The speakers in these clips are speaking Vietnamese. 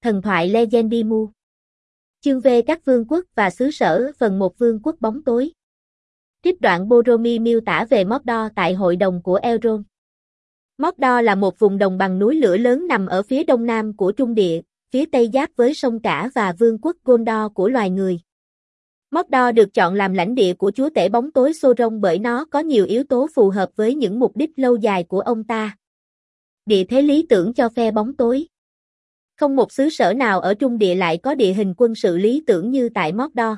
Thần thoại Legendimu. Chương V các vương quốc và xứ sở phần 1 vương quốc bóng tối. Trích đoạn Boromir miêu tả về Mordor tại hội đồng của Elrond. Mordor là một vùng đồng bằng núi lửa lớn nằm ở phía đông nam của Trung Địa, phía tây giáp với sông Cả và vương quốc Gondor của loài người. Mordor được chọn làm lãnh địa của chúa tể bóng tối Sauron bởi nó có nhiều yếu tố phù hợp với những mục đích lâu dài của ông ta. Địa thế lý tưởng cho phe bóng tối. Không một xứ sở nào ở Trung Địa lại có địa hình quân sự lý tưởng như tại Mordor.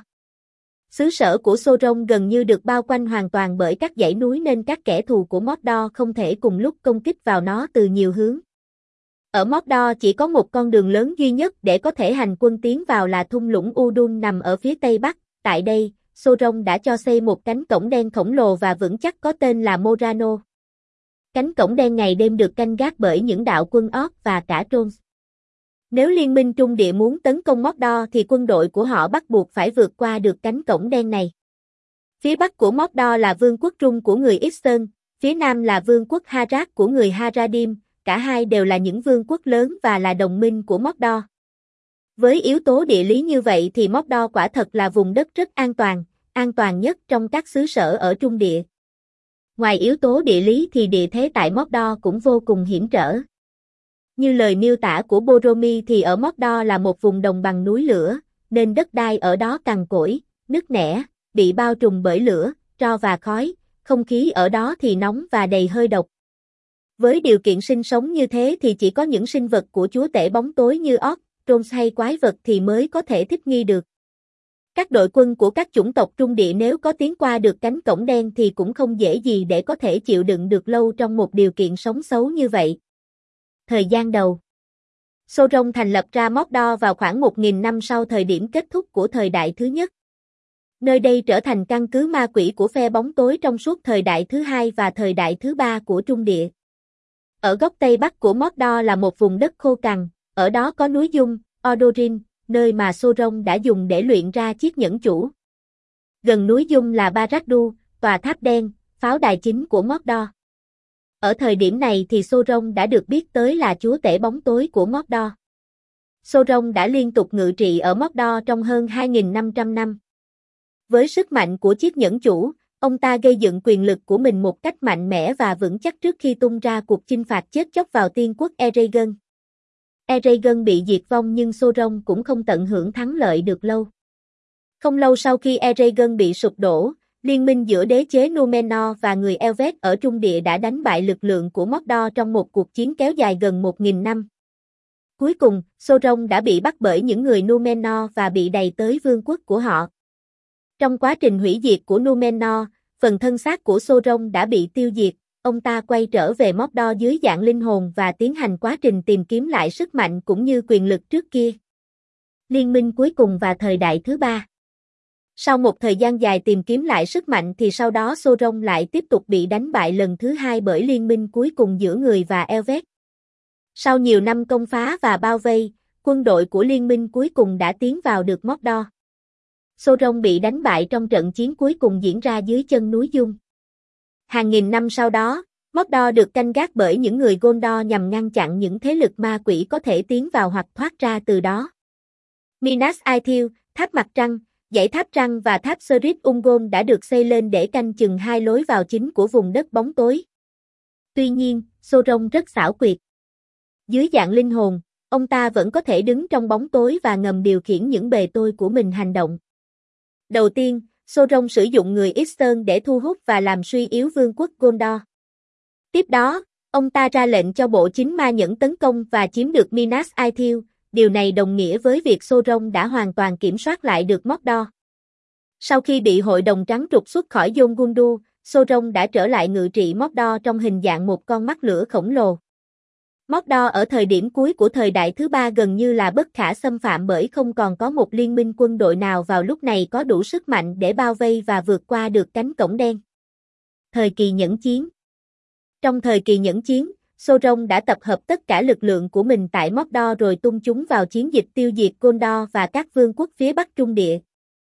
Xứ sở của Sauron gần như được bao quanh hoàn toàn bởi các dãy núi nên các kẻ thù của Mordor không thể cùng lúc công kích vào nó từ nhiều hướng. Ở Mordor chỉ có một con đường lớn duy nhất để có thể hành quân tiến vào là thung lũng Udun nằm ở phía tây bắc. Tại đây, Sauron đã cho xây một cánh cổng đen khổng lồ và vững chắc có tên là Morano. Cánh cổng đen ngày đêm được canh gác bởi những đạo quân Orc và cả Trolls. Nếu liên minh Trung Địa muốn tấn công Mordor thì quân đội của họ bắt buộc phải vượt qua được cánh cổng đen này. Phía bắc của Mordor là vương quốc Trung của người Eastern, phía nam là vương quốc Harad của người Haradim, cả hai đều là những vương quốc lớn và là đồng minh của Mordor. Với yếu tố địa lý như vậy thì Mordor quả thật là vùng đất rất an toàn nhất trong các xứ sở ở Trung Địa. Ngoài yếu tố địa lý thì địa thế tại Mordor cũng vô cùng hiểm trở. Như lời miêu tả của Boromir thì ở Mordor là một vùng đồng bằng núi lửa, nên đất đai ở đó cằn cỗi, nứt nẻ, bị bao trùm bởi lửa, tro và khói, không khí ở đó thì nóng và đầy hơi độc. Với điều kiện sinh sống như thế thì chỉ có những sinh vật của chúa tể bóng tối như Orc, Trolls hay quái vật thì mới có thể thích nghi được. Các đội quân của các chủng tộc Trung Địa nếu có tiến qua được cánh cổng đen thì cũng không dễ gì để có thể chịu đựng được lâu trong một điều kiện sống xấu như vậy. Thời gian đầu. Sauron thành lập ra Mordor vào khoảng 1000 năm sau thời điểm kết thúc của thời đại thứ nhất. Nơi đây trở thành căn cứ ma quỷ của phe bóng tối trong suốt thời đại thứ hai và thời đại thứ ba của Trung Địa. Ở góc tây bắc của Mordor là một vùng đất khô cằn, ở đó có núi Dung, Odorin, nơi mà Sauron đã dùng để luyện ra chiếc nhẫn chủ. Gần núi Dung là Barad-dûr, tòa tháp đen, pháo đài chính của Mordor. Ở thời điểm này thì Sauron đã được biết tới là chúa tể bóng tối của Mordor. Sauron đã liên tục ngự trị ở Mordor trong hơn 2500 năm. Với sức mạnh của chiếc nhẫn chủ, ông ta gây dựng quyền lực của mình một cách mạnh mẽ và vững chắc trước khi tung ra cuộc chinh phạt chết chóc vào tiên quốc Eregion. Eregion bị diệt vong nhưng Sauron cũng không tận hưởng thắng lợi được lâu. Không lâu sau khi Eregion bị sụp đổ, liên minh giữa đế chế Númenor và người Elves ở Trung Địa đã đánh bại lực lượng của Mordor trong một cuộc chiến kéo dài gần 1000 năm. Cuối cùng, Sauron đã bị bắt bởi những người Númenor và bị đày tới vương quốc của họ. Trong quá trình hủy diệt của Númenor, phần thân xác của Sauron đã bị tiêu diệt, ông ta quay trở về Mordor dưới dạng linh hồn và tiến hành quá trình tìm kiếm lại sức mạnh cũng như quyền lực trước kia. Liên minh cuối cùng và thời đại thứ ba. Sau một thời gian dài tìm kiếm lại sức mạnh thì sau đó Sauron lại tiếp tục bị đánh bại lần thứ hai bởi liên minh cuối cùng giữa người và Elves. Sau nhiều năm công phá và bao vây, quân đội của liên minh cuối cùng đã tiến vào được Mordor. Sauron bị đánh bại trong trận chiến cuối cùng diễn ra dưới chân núi Dung. Hàng nghìn năm sau đó, Mordor được canh gác bởi những người Gondor nhằm ngăn chặn những thế lực ma quỷ có thể tiến vào hoặc thoát ra từ đó. Minas Ithil, tháp mặt trăng, dãy tháp trăng và tháp Serith Ungol đã được xây lên để canh chừng hai lối vào chính của vùng đất bóng tối. Tuy nhiên, Sauron rất xảo quyệt. Dưới dạng linh hồn, ông ta vẫn có thể đứng trong bóng tối và ngầm điều khiển những bề tôi của mình hành động. Đầu tiên, Sauron sử dụng người Eastern để thu hút và làm suy yếu vương quốc Gondor. Tiếp đó, ông ta ra lệnh cho bộ chính ma nhẫn tấn công và chiếm được Minas Ithil. Điều này đồng nghĩa với việc Sauron đã hoàn toàn kiểm soát lại được Mordor. Sau khi bị hội đồng trắng trục xuất khỏi Dol Guldur, Sauron đã trở lại ngự trị Mordor trong hình dạng một con mắt lửa khổng lồ. Mordor ở thời điểm cuối của thời đại thứ ba gần như là bất khả xâm phạm bởi không còn có một liên minh quân đội nào vào lúc này có đủ sức mạnh để bao vây và vượt qua được cánh cổng đen. Thời kỳ nhẫn chiến. Trong thời kỳ nhẫn chiến, Sauron đã tập hợp tất cả lực lượng của mình tại Mordor rồi tung chúng vào chiến dịch tiêu diệt Gondor và các vương quốc phía Bắc Trung Địa.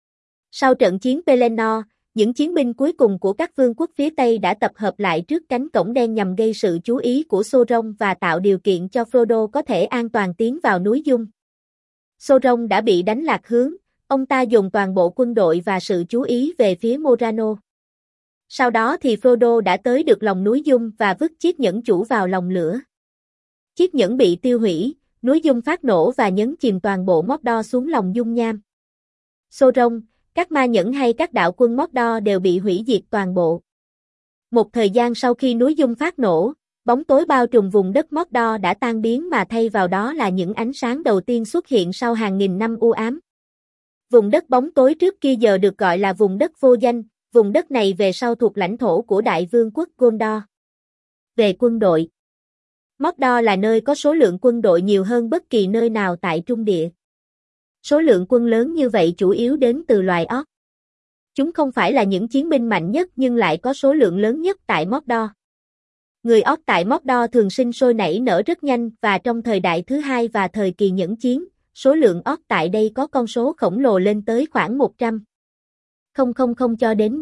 Sau trận chiến Pelennor, những chiến binh cuối cùng của các vương quốc phía Tây đã tập hợp lại trước cánh cổng đen nhằm gây sự chú ý của Sauron và tạo điều kiện cho Frodo có thể an toàn tiến vào núi Dung. Sauron đã bị đánh lạc hướng, ông ta dồn toàn bộ quân đội và sự chú ý về phía Morano. Sau đó thì Frodo đã tới được lòng núi Dung và vứt chiếc nhẫn chủ vào lòng lửa. Chiếc nhẫn bị tiêu hủy, núi Dung phát nổ và nhấn chìm toàn bộ Mordor xuống lòng dung nham. Sauron, các ma nhẫn hay các đạo quân Mordor đều bị hủy diệt toàn bộ. Một thời gian sau khi núi Dung phát nổ, bóng tối bao trùm vùng đất Mordor đã tan biến mà thay vào đó là những ánh sáng đầu tiên xuất hiện sau hàng nghìn năm u ám. Vùng đất bóng tối trước kia giờ được gọi là vùng đất vô danh, vùng đất này về sau thuộc lãnh thổ của Đại Vương quốc Gondor. Về quân đội, Mordor là nơi có số lượng quân đội nhiều hơn bất kỳ nơi nào tại Trung Địa. Số lượng quân lớn như vậy chủ yếu đến từ loài orc. Chúng không phải là những chiến binh mạnh nhất nhưng lại có số lượng lớn nhất tại Mordor. Người orc tại Mordor thường sinh sôi nảy nở rất nhanh và trong thời đại thứ hai và thời kỳ nhẫn chiến, số lượng orc tại đây có con số khổng lồ lên tới khoảng 100,000 cho đến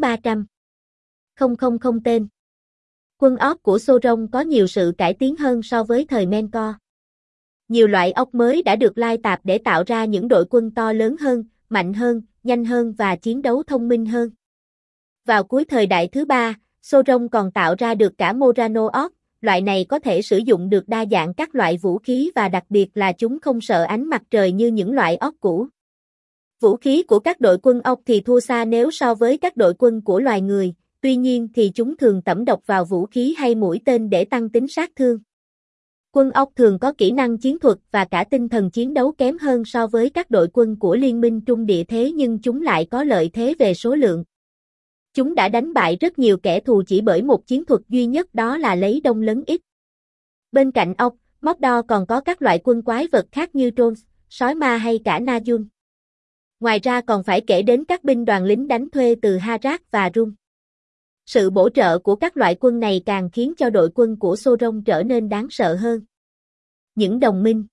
300,000 tên. Quân orc của Sauron có nhiều sự cải tiến hơn so với thời Melkor. Nhiều loại orc mới đã được lai tạp để tạo ra những đội quân to lớn hơn, mạnh hơn, nhanh hơn và chiến đấu thông minh hơn. Vào cuối thời đại thứ ba, Sauron còn tạo ra được cả Morano orc, loại này có thể sử dụng được đa dạng các loại vũ khí và đặc biệt là chúng không sợ ánh mặt trời như những loại orc cũ. Vũ khí của các đội quân orc thì thua xa nếu so với các đội quân của loài người, tuy nhiên thì chúng thường tẩm độc vào vũ khí hay mũi tên để tăng tính sát thương. Quân orc thường có kỹ năng chiến thuật và cả tinh thần chiến đấu kém hơn so với các đội quân của Liên minh Trung Địa thế nhưng chúng lại có lợi thế về số lượng. Chúng đã đánh bại rất nhiều kẻ thù chỉ bởi một chiến thuật duy nhất đó là lấy đông lấn ít. Bên cạnh orc, Mordor còn có các loại quân quái vật khác như trolls, sói ma hay cả Najul. Ngoài ra còn phải kể đến các binh đoàn lính đánh thuê từ Harad và Rum. Sự bổ trợ của các loại quân này càng khiến cho đội quân của Sauron trở nên đáng sợ hơn. Những đồng minh.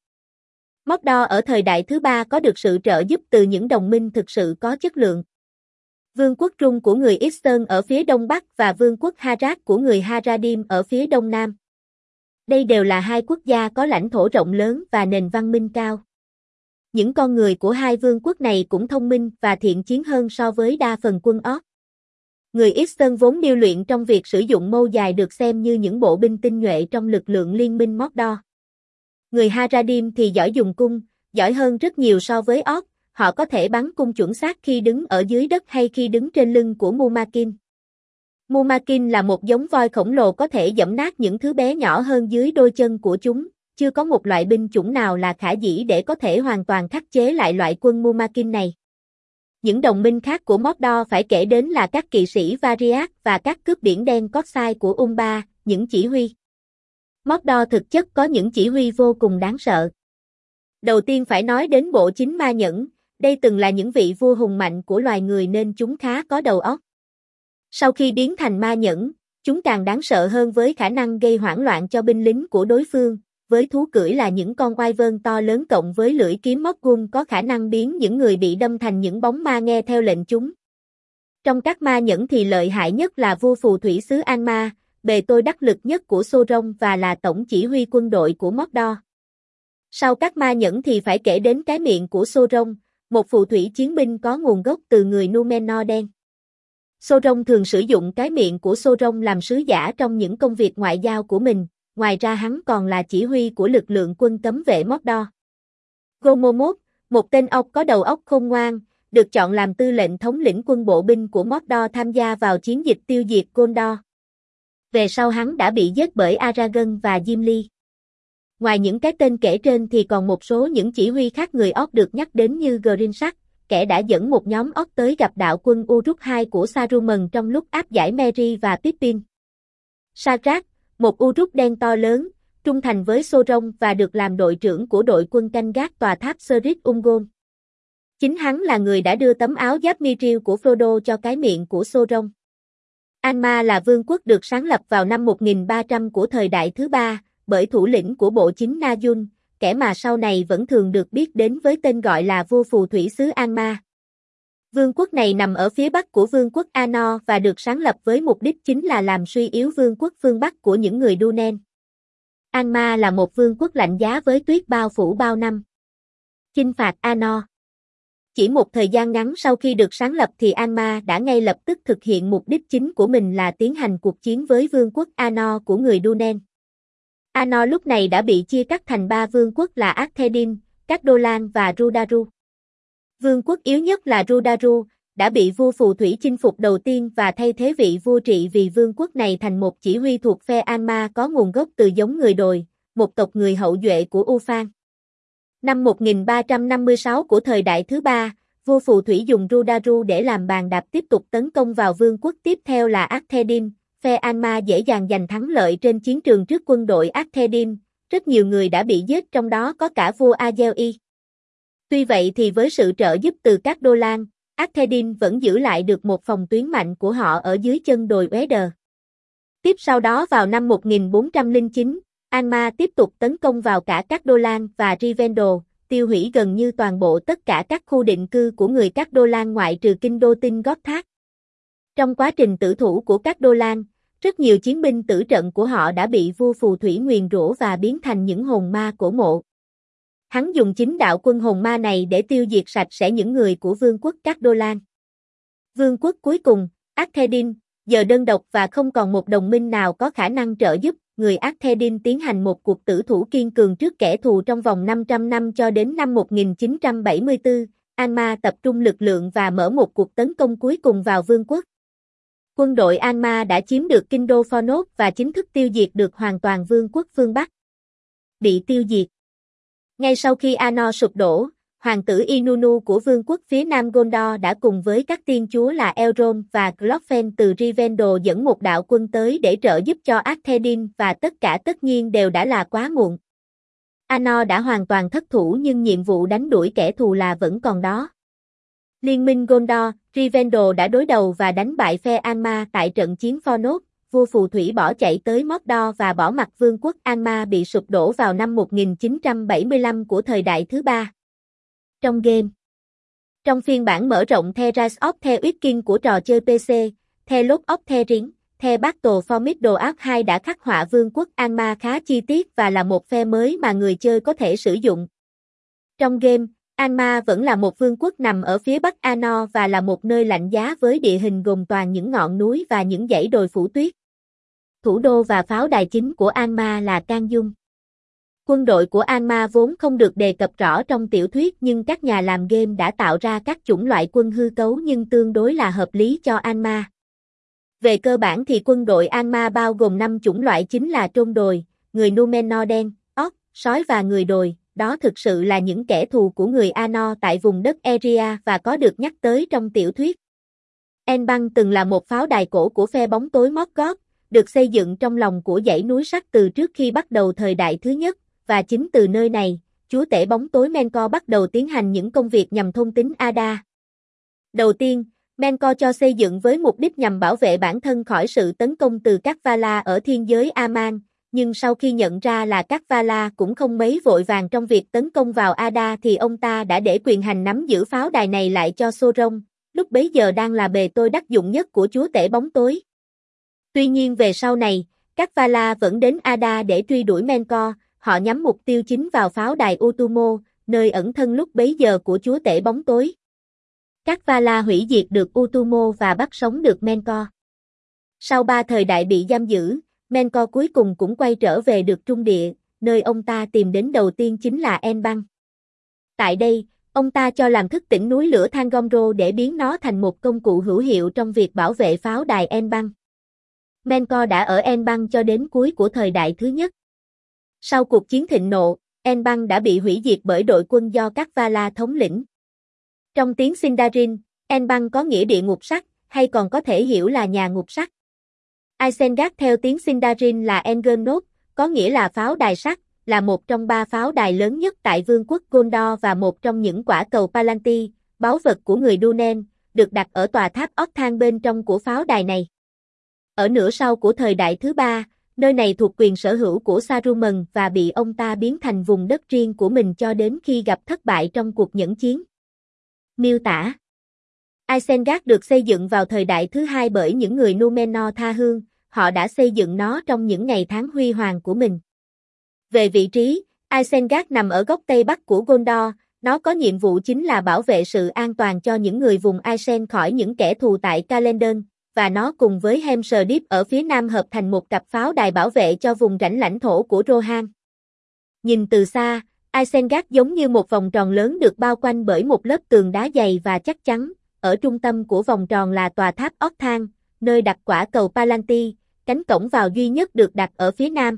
Mordor ở thời đại thứ ba có được sự trợ giúp từ những đồng minh thực sự có chất lượng. Vương quốc Rum của người Eastern ở phía đông bắc và Vương quốc Harad của người Haradim ở phía đông nam. Đây đều là hai quốc gia có lãnh thổ rộng lớn và nền văn minh cao. Những con người của hai vương quốc này cũng thông minh và thiện chiến hơn so với đa phần quân orc. Người Eastern vốn điêu luyện trong việc sử dụng mâu dài được xem như những bộ binh tinh nhuệ trong lực lượng liên minh Mordor. Người Haradim thì giỏi dùng cung, giỏi hơn rất nhiều so với orc, họ có thể bắn cung chuẩn xác khi đứng ở dưới đất hay khi đứng trên lưng của Mumakin. Mumakin là một giống voi khổng lồ có thể giẫm nát những thứ bé nhỏ hơn dưới đôi chân của chúng, chưa có một loại binh chủng nào là khả dĩ để có thể hoàn toàn khắc chế lại loại quân Mumakin này. Những đồng minh khác của Mordor phải kể đến là các kỵ sĩ Variag và các cướp biển đen Kotsai của Umbar, những chỉ huy. Mordor thực chất có những chỉ huy vô cùng đáng sợ. Đầu tiên phải nói đến bộ chính ma nhẫn, đây từng là những vị vua hùng mạnh của loài người nên chúng khá có đầu óc. Sau khi biến thành ma nhẫn, chúng càng đáng sợ hơn với khả năng gây hoảng loạn cho binh lính của đối phương, với thú cưỡi là những con oai vơn to lớn cộng với lưỡi kiếm Morgul có khả năng biến những người bị đâm thành những bóng ma nghe theo lệnh chúng. Trong các ma nhẫn thì lợi hại nhất là vua phù thủy xứ Angmar, bề tôi đắc lực nhất của Sauron và là tổng chỉ huy quân đội của Mordor. Sau các ma nhẫn thì phải kể đến cái miệng của Sauron, một phù thủy chiến binh có nguồn gốc từ người Númenor đen. Sauron thường sử dụng cái miệng của Sauron làm sứ giả trong những công việc ngoại giao của mình, ngoài ra hắn còn là chỉ huy của lực lượng quân cấm vệ Mordor. Gomomot, một tên ốc có đầu óc khôn ngoan, được chọn làm tư lệnh thống lĩnh quân bộ binh của Mordor tham gia vào chiến dịch tiêu diệt Gondor. Về sau hắn đã bị giết bởi Aragorn và Gimli. Ngoài những cái tên kể trên thì còn một số những chỉ huy khác người orc được nhắc đến như Grinsak, kẻ đã dẫn một nhóm orc tới gặp đạo quân Uruk-hai của Saruman trong lúc áp giải Merry và Pippin. Sarak, một Uruk đen to lớn, trung thành với Sauron và được làm đội trưởng của đội quân canh gác tòa tháp Serith Ungol. Chính hắn là người đã đưa tấm áo giáp Mithril của Frodo cho cái miệng của Sauron. Angmar là vương quốc được sáng lập vào năm 1300 của thời đại thứ ba, bởi thủ lĩnh của bộ chính Najul, kẻ mà sau này vẫn thường được biết đến với tên gọi là vua phù thủy xứ Angmar. Vương quốc này nằm ở phía bắc của vương quốc Anor và được sáng lập với mục đích chính là làm suy yếu vương quốc phương bắc của những người Dunen. Angmar là một vương quốc lạnh giá với tuyết bao phủ bao năm. Chinh phạt Anor. Chỉ một thời gian ngắn sau khi được sáng lập thì Angmar đã ngay lập tức thực hiện mục đích chính của mình là tiến hành cuộc chiến với vương quốc Anor của người Dúnen. Anor lúc này đã bị chia cắt thành 3 vương quốc là Arthedain, Cagdolan và Rhudaru. Vương quốc yếu nhất là Rhudaru đã bị vua phù thủy chinh phục đầu tiên và thay thế vị vua trị vì vương quốc này thành một chỉ huy thuộc phe Angmar có nguồn gốc từ giống người Đồi, một tộc người hậu duệ của Ufan. Năm 1356 của thời đại thứ ba, vua phù thủy dùng Rhudaru để làm bàn đạp tiếp tục tấn công vào vương quốc tiếp theo là Arthedain. Phe Angmar dễ dàng giành thắng lợi trên chiến trường trước quân đội Arthedain, rất nhiều người đã bị giết trong đó có cả vua Azel-i. Tuy vậy thì với sự trợ giúp từ các Đô Lan, Arthedain vẫn giữ lại được một phòng tuyến mạnh của họ ở dưới chân đồi Ueder. Tiếp sau đó vào năm 1409, Angmar tiếp tục tấn công vào cả các Đô Lan và Rivendell, tiêu hủy gần như toàn bộ tất cả các khu định cư của người các Đô Lan ngoại trừ kinh đô Tinh Gót Thác. Trong quá trình tử thủ của các Đô Lan, rất nhiều chiến binh tử trận của họ đã bị vua phù thủy nguyền rủa và biến thành những hồn ma cổ mộ. Hắn dùng chính đạo quân hồn ma này để tiêu diệt sạch sẽ những người của vương quốc các Đô Lan. Vương quốc cuối cùng, Arthedain, giờ đơn độc và không còn một đồng minh nào có khả năng trợ giúp, người Arthedain tiến hành một cuộc tử thủ kiên cường trước kẻ thù trong vòng 500 năm cho đến năm 1974, Angmar tập trung lực lượng và mở một cuộc tấn công cuối cùng vào vương quốc. Quân đội Angmar đã chiếm được kinh đô Fornoth và chính thức tiêu diệt được hoàn toàn vương quốc phương Bắc. Bị tiêu diệt. Ngay sau khi Anor sụp đổ, hoàng tử Inunu của vương quốc phía nam Gondor đã cùng với các tiên chúa là Elrond và Glorfin từ Rivendell dẫn một đạo quân tới để trợ giúp cho Arthedain và tất nhiên đều đã là quá muộn. Anor đã hoàn toàn thất thủ nhưng nhiệm vụ đánh đuổi kẻ thù là vẫn còn đó. Liên minh Gondor, Rivendell đã đối đầu và đánh bại phe Angmar tại trận chiến Fornoth. Vua phù thủy bỏ chạy tới Mordor và bỏ mặc vương quốc Angmar bị sụp đổ vào năm 1975 của thời đại thứ ba. Trong game. Trong phiên bản mở rộng The Rise of the Witch King của trò chơi PC, The Lord of the Rings, The Battle for Middle-earth 2 đã khắc họa vương quốc Angmar khá chi tiết và là một phe mới mà người chơi có thể sử dụng. Trong game, Angmar vẫn là một vương quốc nằm ở phía bắc Anor và là một nơi lạnh giá với địa hình gồm toàn những ngọn núi và những dãy đồi phủ tuyết. Thủ đô và pháo đài chính của Angmar là Can Dung. Quân đội của Angmar vốn không được đề cập rõ trong tiểu thuyết nhưng các nhà làm game đã tạo ra các chủng loại quân hư cấu nhưng tương đối là hợp lý cho Angmar. Về cơ bản thì quân đội Angmar bao gồm 5 chủng loại chính là trôn đồi, người Númenor đen, orc, sói và người đồi. Đó thực sự là những kẻ thù của người Anor tại vùng đất Eria và có được nhắc tới trong tiểu thuyết. Enbang từng là một pháo đài cổ của phe bóng tối Morgoth, được xây dựng trong lòng của dãy núi sắt từ trước khi bắt đầu thời đại thứ nhất, và chính từ nơi này, chúa tể bóng tối Melkor bắt đầu tiến hành những công việc nhằm thôn tính Ada. Đầu tiên, Melkor cho xây dựng với mục đích nhằm bảo vệ bản thân khỏi sự tấn công từ các Valar ở thiên giới Aman, nhưng sau khi nhận ra là các Valar cũng không mấy vội vàng trong việc tấn công vào Ada thì ông ta đã để quyền hành nắm giữ pháo đài này lại cho Sauron, lúc bấy giờ đang là bề tôi đắc dụng nhất của chúa tể bóng tối. Tuy nhiên về sau này, các Valar vẫn đến Ada để truy đuổi Melkor, họ nhắm mục tiêu chính vào pháo đài Utumo, nơi ẩn thân lúc bấy giờ của chúa tể bóng tối. Các Valar hủy diệt được Utumo và bắt sống được Melkor. Sau 3 thời đại bị giam giữ, Melkor cuối cùng cũng quay trở về được Trung Địa, nơi ông ta tìm đến đầu tiên chính là Enbang. Tại đây, ông ta cho làm thức tỉnh núi lửa Thangomro để biến nó thành một công cụ hữu hiệu trong việc bảo vệ pháo đài Enbang. Melkor đã ở Enbang cho đến cuối của thời đại thứ nhất. Sau cuộc chiến thịnh nộ, Enbang đã bị hủy diệt bởi đội quân do các Valar thống lĩnh. Trong tiếng Sindarin, Enbang có nghĩa địa ngục sắt, hay còn có thể hiểu là nhà ngục sắt. Isengard theo tiếng Sindarin là Engernot, có nghĩa là pháo đài sắt, là một trong 3 pháo đài lớn nhất tại vương quốc Gondor và một trong những quả cầu Palantir, báu vật của người Dúnen, được đặt ở tòa tháp Octhan bên trong của pháo đài này. Ở nửa sau của thời đại thứ ba, nơi này thuộc quyền sở hữu của Saruman và bị ông ta biến thành vùng đất riêng của mình cho đến khi gặp thất bại trong cuộc nhẫn chiến. Miêu tả: Isengard được xây dựng vào thời đại thứ hai bởi những người Númenor tha hương, họ đã xây dựng nó trong những ngày tháng huy hoàng của mình. Về vị trí, Isengard nằm ở góc tây bắc của Gondor, Nó có nhiệm vụ chính là bảo vệ sự an toàn cho những người vùng Aisen khỏi những kẻ thù tại Caledon, và nó cùng với Hampshire Deep ở phía nam hợp thành một cặp pháo đài bảo vệ cho vùng rãnh lãnh thổ của Rohan. Nhìn từ xa, Isengard giống như một vòng tròn lớn được bao quanh bởi một lớp tường đá dày và chắc chắn. Ở trung tâm của vòng tròn là tòa tháp Orthanc, nơi đặt quả cầu Palantir, cánh cổng vào duy nhất được đặt ở phía nam.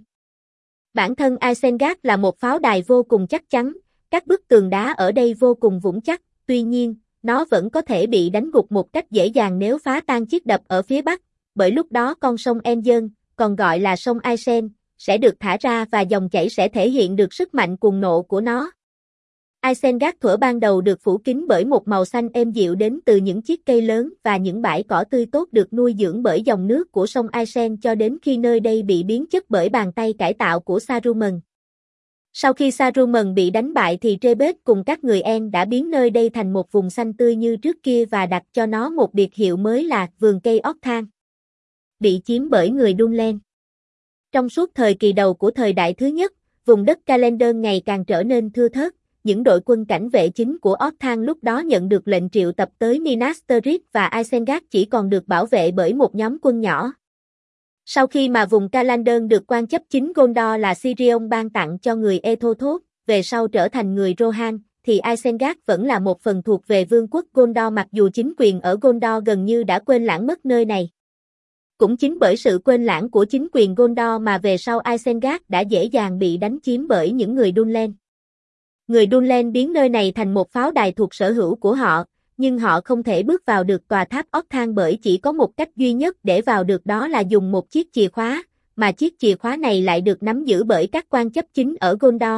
Bản thân Isengard là một pháo đài vô cùng chắc chắn, các bức tường đá ở đây vô cùng vững chắc, tuy nhiên, nó vẫn có thể bị đánh gục một cách dễ dàng nếu phá tan chiếc đập ở phía bắc, bởi lúc đó con sông Engen, còn gọi là sông Isen, sẽ được thả ra và dòng chảy sẽ thể hiện được sức mạnh cuồng nộ của nó. Isengard thuở ban đầu được phủ kín bởi một màu xanh êm dịu đến từ những chiếc cây lớn và những bãi cỏ tươi tốt được nuôi dưỡng bởi dòng nước của sông Isen cho đến khi nơi đây bị biến chất bởi bàn tay cải tạo của Saruman. Sau khi Saruman bị đánh bại thì Trebet cùng các người En đã biến nơi đây thành một vùng xanh tươi như trước kia và đặt cho nó một biệt hiệu mới là vườn cây Orthanc. Bị chiếm bởi người Dunlen. Trong suốt thời kỳ đầu của thời đại thứ nhất, vùng đất Caledon ngày càng trở nên thưa thớt. Những đội quân cảnh vệ chính của Orthanc lúc đó nhận được lệnh triệu tập tới Minas Tirith và Isengard chỉ còn được bảo vệ bởi một nhóm quân nhỏ. Sau khi mà vùng Caledon được quan chấp chính Gondor là Sirion ban tặng cho người Ethothốt, về sau trở thành người Rohan, thì Isengard vẫn là một phần thuộc về vương quốc Gondor mặc dù chính quyền ở Gondor gần như đã quên lãng mất nơi này. Cũng chính bởi sự quên lãng của chính quyền Gondor mà về sau Isengard đã dễ dàng bị đánh chiếm bởi những người Dunlen. Người Dunlen biến nơi này thành một pháo đài thuộc sở hữu của họ, nhưng họ không thể bước vào được tòa tháp Orthanc bởi chỉ có một cách duy nhất để vào được đó là dùng một chiếc chìa khóa, mà chiếc chìa khóa này lại được nắm giữ bởi các quan chấp chính ở Gondor.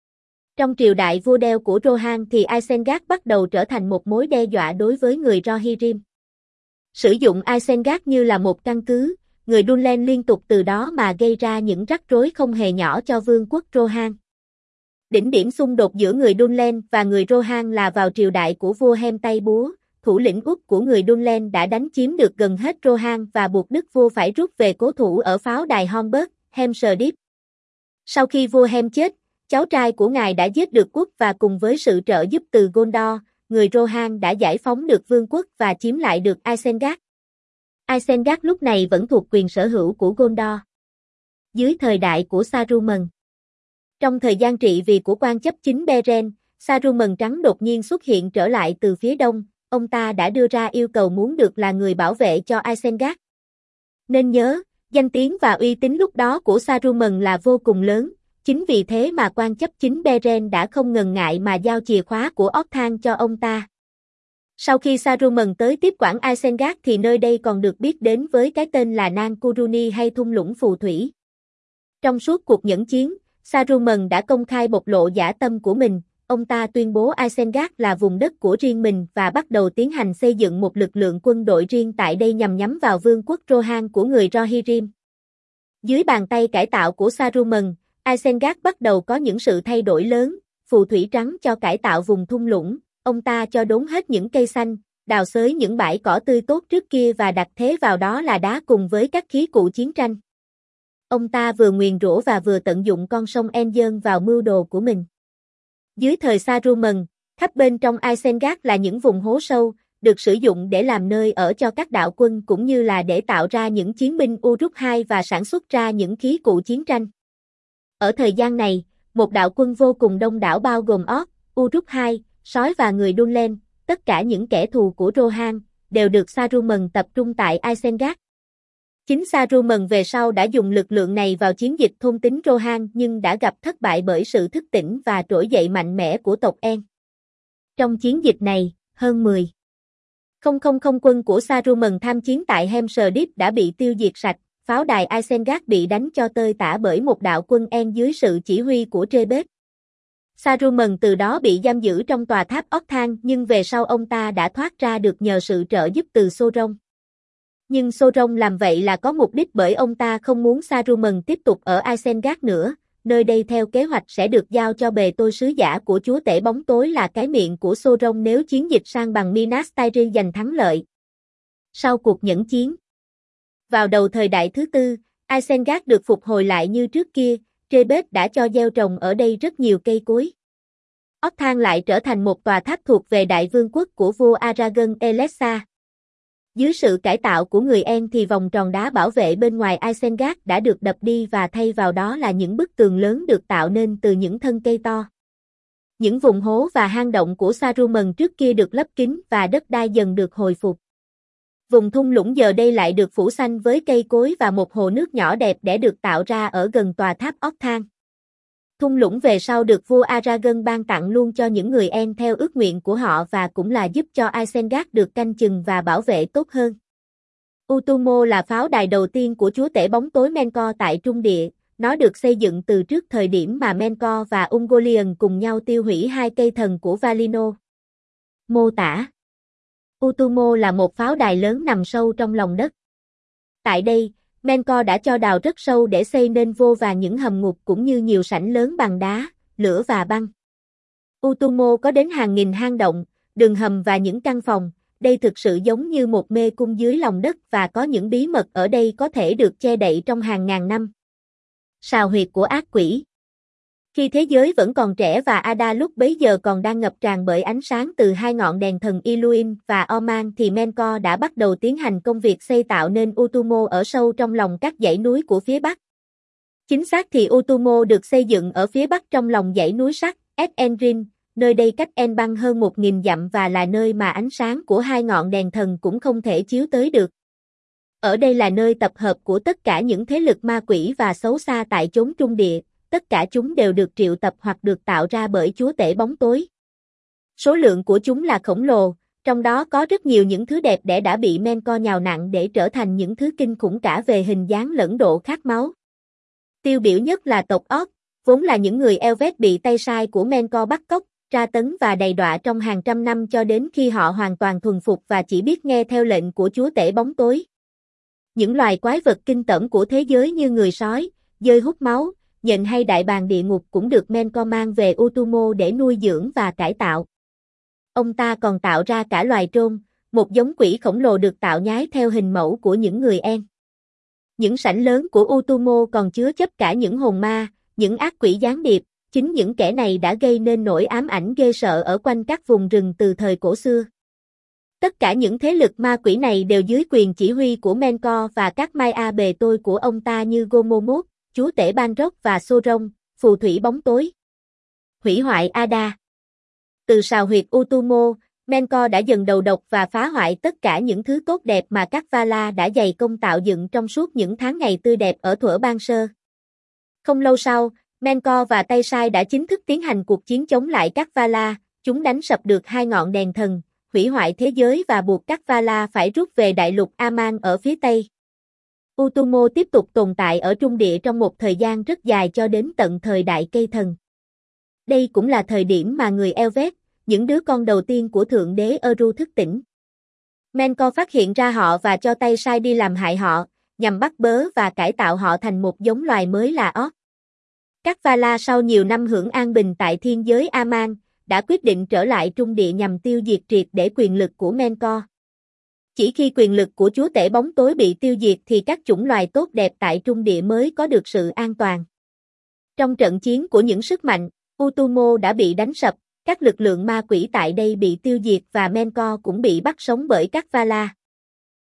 Trong triều đại vua đeo của Rohan thì Isengard bắt đầu trở thành một mối đe dọa đối với người Rohirrim. Sử dụng Isengard như là một căn cứ, người Dunlen liên tục từ đó mà gây ra những rắc rối không hề nhỏ cho vương quốc Rohan. Đỉnh điểm xung đột giữa người Dunlen và người Rohan là vào triều đại của vua Hem Tay Búa, thủ lĩnh Úc của người Dunlen đã đánh chiếm được gần hết Rohan và buộc đức vua phải rút về cố thủ ở pháo đài Hornburg, Hampshire Deep. Sau khi vua Hem chết, cháu trai của ngài đã giết được quốc và cùng với sự trợ giúp từ Gondor, người Rohan đã giải phóng được vương quốc và chiếm lại được Isengard. Isengard lúc này vẫn thuộc quyền sở hữu của Gondor. Dưới thời đại của Saruman. Trong thời gian trị vì của quan chấp chính Beren, Saruman Trắng đột nhiên xuất hiện trở lại từ phía đông, ông ta đã đưa ra yêu cầu muốn được là người bảo vệ cho Isengard. Nên nhớ, danh tiếng và uy tín lúc đó của Saruman là vô cùng lớn, chính vì thế mà quan chấp chính Beren đã không ngần ngại mà giao chìa khóa của Orthanc cho ông ta. Sau khi Saruman tới tiếp quản Isengard thì nơi đây còn được biết đến với cái tên là Nan Kuruni hay thung lũng phù thủy. Trong suốt cuộc nhẫn chiến, Saruman đã công khai bộc lộ dã tâm của mình, ông ta tuyên bố Isengard là vùng đất của riêng mình và bắt đầu tiến hành xây dựng một lực lượng quân đội riêng tại đây nhằm nhắm vào vương quốc Rohan của người Rohirrim. Dưới bàn tay cải tạo của Saruman, Isengard bắt đầu có những sự thay đổi lớn, phù thủy trắng cho cải tạo vùng thung lũng, ông ta cho đốn hết những cây xanh, đào xới những bãi cỏ tươi tốt trước kia và đặt thế vào đó là đá cùng với các khí cụ chiến tranh. Ông ta vừa nguyền rủa và vừa tận dụng con sông Engen vào mưu đồ của mình. Dưới thời Saruman, khắp bên trong Isengard là những vùng hố sâu, được sử dụng để làm nơi ở cho các đạo quân cũng như là để tạo ra những chiến binh Uruk-hai và sản xuất ra những khí cụ chiến tranh. Ở thời gian này, một đạo quân vô cùng đông đảo bao gồm Orc, Uruk-hai, sói và người Dunlen, tất cả những kẻ thù của Rohan, đều được Saruman tập trung tại Isengard. Chính Saruman về sau đã dùng lực lượng này vào chiến dịch thôn tính Rohan nhưng đã gặp thất bại bởi sự thức tỉnh và trỗi dậy mạnh mẽ của tộc En. Trong chiến dịch này, hơn 10,000 quân của Saruman tham chiến tại Hampshire Deep đã bị tiêu diệt sạch, pháo đài Isengard bị đánh cho tơi tả bởi một đạo quân En dưới sự chỉ huy của Trebet. Saruman từ đó bị giam giữ trong tòa tháp Orthanc nhưng về sau ông ta đã thoát ra được nhờ sự trợ giúp từ Sauron. Nhưng Sauron làm vậy là có mục đích bởi ông ta không muốn Saruman tiếp tục ở Isengard nữa, nơi đây theo kế hoạch sẽ được giao cho bề tôi sứ giả của chúa tể bóng tối là cái miệng của Sauron nếu chiến dịch sang bằng Minas Tirith giành thắng lợi. Sau cuộc nhẫn chiến, vào đầu thời đại thứ tư, Isengard được phục hồi lại như trước kia, Trebet đã cho gieo trồng ở đây rất nhiều cây cối. Orthanc lại trở thành một tòa tháp thuộc về đại vương quốc của vua Aragon Elessa. Dưới sự cải tạo của người En thì vòng tròn đá bảo vệ bên ngoài Isengard đã được đập đi và thay vào đó là những bức tường lớn được tạo nên từ những thân cây to. Những vùng hố và hang động của Saruman trước kia được lấp kín và đất đai dần được hồi phục. Vùng thung lũng giờ đây lại được phủ xanh với cây cối và một hồ nước nhỏ đẹp để được tạo ra ở gần tòa tháp Orthanc. Thung lũng về sau được vua Aragon ban tặng luôn cho những người En theo ước nguyện của họ và cũng là giúp cho Isengard được canh chừng và bảo vệ tốt hơn. Utumo là pháo đài đầu tiên của chúa tể bóng tối Menkor tại Trung Địa, nó được xây dựng từ trước thời điểm mà Menkor và Ungoliant cùng nhau tiêu hủy hai cây thần của Valinor. Mô tả: Utumo là một pháo đài lớn nằm sâu trong lòng đất. Tại đây, Menkor đã cho đào rất sâu để xây nên vô vàn những hầm ngục cũng như nhiều sảnh lớn bằng đá, lửa và băng. Utumo có đến hàng nghìn hang động, đường hầm và những căn phòng, đây thực sự giống như một mê cung dưới lòng đất và có những bí mật ở đây có thể được che đậy trong hàng ngàn năm. Sào huyệt của ác quỷ. Khi thế giới vẫn còn trẻ và Ada lúc bấy giờ còn đang ngập tràn bởi ánh sáng từ hai ngọn đèn thần Iluin và Oman thì Menkor đã bắt đầu tiến hành công việc xây tạo nên Utumo ở sâu trong lòng các dãy núi của phía Bắc. Chính xác thì Utumo được xây dựng ở phía Bắc trong lòng dãy núi sắt, Edendrin, nơi đây cách Enbang hơn 1000 dặm và là nơi mà ánh sáng của hai ngọn đèn thần cũng không thể chiếu tới được. Ở đây là nơi tập hợp của tất cả những thế lực ma quỷ và xấu xa tại chốn Trung Địa. Tất cả chúng đều được triệu tập hoặc được tạo ra bởi chúa tể bóng tối. Số lượng của chúng là khổng lồ, trong đó có rất nhiều những thứ đẹp đẽ đã bị Menkor nhào nặn để trở thành những thứ kinh khủng cả về hình dáng lẫn độ khát máu. Tiêu biểu nhất là tộc Orc, vốn là những người Elvet bị tay sai của Menkor bắt cóc, tra tấn và đầy đọa trong hàng trăm năm cho đến khi họ hoàn toàn thuần phục và chỉ biết nghe theo lệnh của chúa tể bóng tối. Những loài quái vật kinh tởm của thế giới như người sói, dơi hút máu, nhện hay đại bàng địa ngục cũng được Menkor mang về Utumo để nuôi dưỡng và cải tạo. Ông ta còn tạo ra cả loài trôn, một giống quỷ khổng lồ được tạo nhái theo hình mẫu của những người En. Những sảnh lớn của Utumo còn chứa chấp cả những hồn ma, những ác quỷ gián điệp, chính những kẻ này đã gây nên nỗi ám ảnh ghê sợ ở quanh các vùng rừng từ thời cổ xưa. Tất cả những thế lực ma quỷ này đều dưới quyền chỉ huy của Menkor và các Maya bề tôi của ông ta như Gomomot, chúa tể Balrog và Sauron, phù thủy bóng tối. Hủy hoại Ada. Từ sào huyệt Utumo, Menkor đã dần đầu độc và phá hoại tất cả những thứ tốt đẹp mà các Valar đã dày công tạo dựng trong suốt những tháng ngày tươi đẹp ở thuở ban sơ. Không lâu sau, Menkor và tay sai đã chính thức tiến hành cuộc chiến chống lại các Valar, chúng đánh sập được hai ngọn đèn thần, hủy hoại thế giới và buộc các Valar phải rút về đại lục Aman ở phía Tây. Utumo tiếp tục tồn tại ở Trung Địa trong một thời gian rất dài cho đến tận thời đại cây thần. Đây cũng là thời điểm mà người Elvet, những đứa con đầu tiên của Thượng đế Eru thức tỉnh. Menkor phát hiện ra họ và cho tay sai đi làm hại họ, nhằm bắt bớ và cải tạo họ thành một giống loài mới là Orc. Các Valar sau nhiều năm hưởng an bình tại thiên giới Aman, đã quyết định trở lại Trung Địa nhằm tiêu diệt triệt để quyền lực của Menkor. Chỉ khi quyền lực của chúa tể bóng tối bị tiêu diệt thì các chủng loài tốt đẹp tại Trung Địa mới có được sự an toàn. Trong trận chiến của những sức mạnh, Utumo đã bị đánh sập, các lực lượng ma quỷ tại đây bị tiêu diệt và Menkor cũng bị bắt sống bởi các Valar.